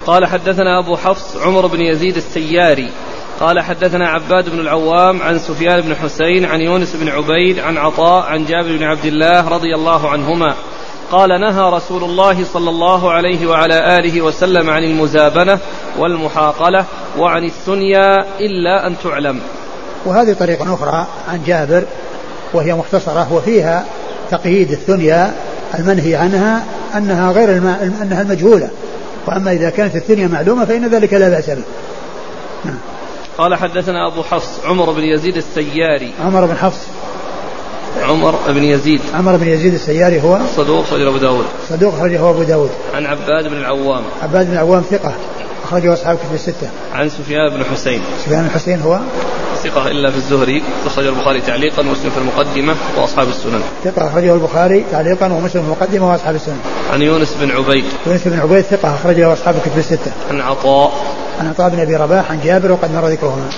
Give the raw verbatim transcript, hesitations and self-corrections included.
قال حدثنا أبو حفص عمر بن يزيد السياري قال حدثنا عباد بن العوام عن سفيان بن حسين عن يونس بن عبيد عن عطاء عن جابر بن عبد الله رضي الله عنهما قال نهى رسول الله صلى الله عليه وعلى آله وسلم عن المزابنة والمحاقلة وعن الثنيا إلا أن تعلم. وهذه طريقة أخرى عن جابر وهي مختصرة وفيها تقييد الثنيا المنهي عنها أنها غير الم... أنها المجهولة، وأما إذا كانت الثنيا معلومة فإن ذلك لا بأس به. نعم. قال حدثنا أبو حفص عمر بن يزيد السياري عمر بن حفص عمر بن يزيد عمر بن يزيد السياري هو صدوق أخرجه أبو داود صدوق أخرجه أبو داود. عن عباد بن العوام عباد بن العوام ثقة أخرجه أصحاب كتب الستة. عن سفيان بن حسين سفيان بن حسين هو ثقة إلا في الزهري أخرجه البخاري تعليقا ومسلم في المقدمة وأصحاب السنن. ثقة أخرجه البخاري تعليقا ومسلم في المقدمة وأصحاب السنن. عن يونس بن عبيد يونس بن عبيد ثقة أخرجه أصحاب كتب الستة. عن عطاء عن عطاء بن أبي رباح عن جابر وقد مر ذكرهما.